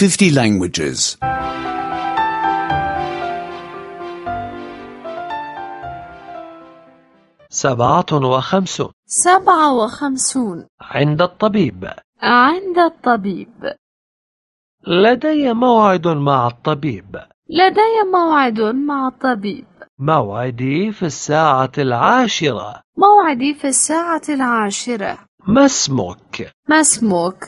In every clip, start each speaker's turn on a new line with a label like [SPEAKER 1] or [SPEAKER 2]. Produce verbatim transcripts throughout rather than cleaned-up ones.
[SPEAKER 1] fifty languages.
[SPEAKER 2] سبعة وخمسون.
[SPEAKER 3] سبعة وخمسون.
[SPEAKER 2] عند الطبيب.
[SPEAKER 3] عند الطبيب.
[SPEAKER 2] لدي موعد مع الطبيب.
[SPEAKER 3] لدي موعد مع الطبيب.
[SPEAKER 2] موعدي في الساعة العاشرة.
[SPEAKER 3] موعدي في الساعة العاشرة.
[SPEAKER 2] ما اسمك؟
[SPEAKER 3] ما اسمك؟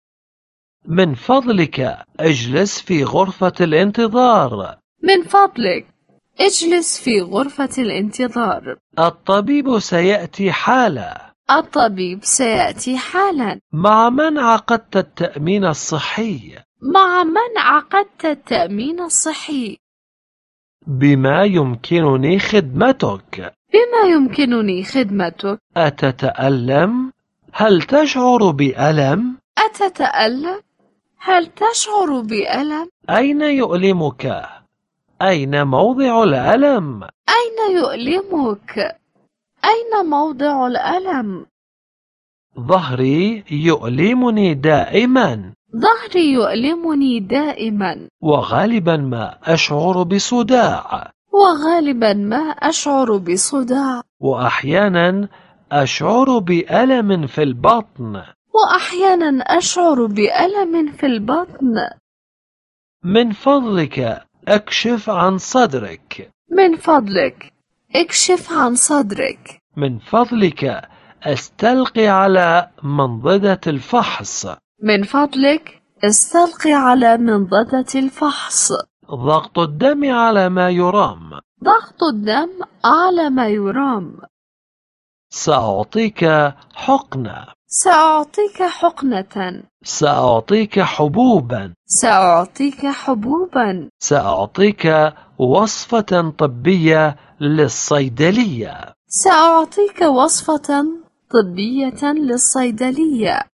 [SPEAKER 2] من فضلك اجلس في غرفة الانتظار.
[SPEAKER 3] من فضلك اجلس في غرفة الانتظار.
[SPEAKER 2] الطبيب سيأتي حالا.
[SPEAKER 3] الطبيب سيأتي حالا.
[SPEAKER 2] مع من عقدت التأمين الصحي؟
[SPEAKER 3] مع من عقدت التأمين الصحي؟
[SPEAKER 2] بما يمكنني خدمتك؟
[SPEAKER 3] بما يمكنني خدمتك؟
[SPEAKER 2] أتتألم؟ هل تشعر بألم؟
[SPEAKER 3] أتتألم؟ هل تشعر بألم؟
[SPEAKER 2] أين يؤلمك؟ أين موضع الألم؟
[SPEAKER 3] أين يؤلمك؟ أين موضع الألم؟
[SPEAKER 2] ظهري يؤلمني دائما.
[SPEAKER 3] ظهري يؤلمني دائما.
[SPEAKER 2] وغالبا ما أشعر بصداع.
[SPEAKER 3] وغالبا ما أشعر بصداع.
[SPEAKER 2] وأحيانا أشعر بألم في البطن.
[SPEAKER 3] وأحيانا أشعر بألم في البطن.
[SPEAKER 2] من فضلك اكشف عن صدرك.
[SPEAKER 3] من فضلك اكشف عن صدرك.
[SPEAKER 2] من فضلك استلقي على منضدة الفحص.
[SPEAKER 3] من فضلك استلقي على منضدة الفحص.
[SPEAKER 2] ضغط الدم على ما يرام.
[SPEAKER 3] ضغط الدم على ما يرام.
[SPEAKER 2] سأعطيك حقنة.
[SPEAKER 3] سأعطيك حقنة.
[SPEAKER 2] سأعطيك حبوبا.
[SPEAKER 3] سأعطيك حبوبا.
[SPEAKER 2] سأعطيك وصفة طبية للصيدلية.
[SPEAKER 3] سأعطيك وصفة طبية للصيدلية.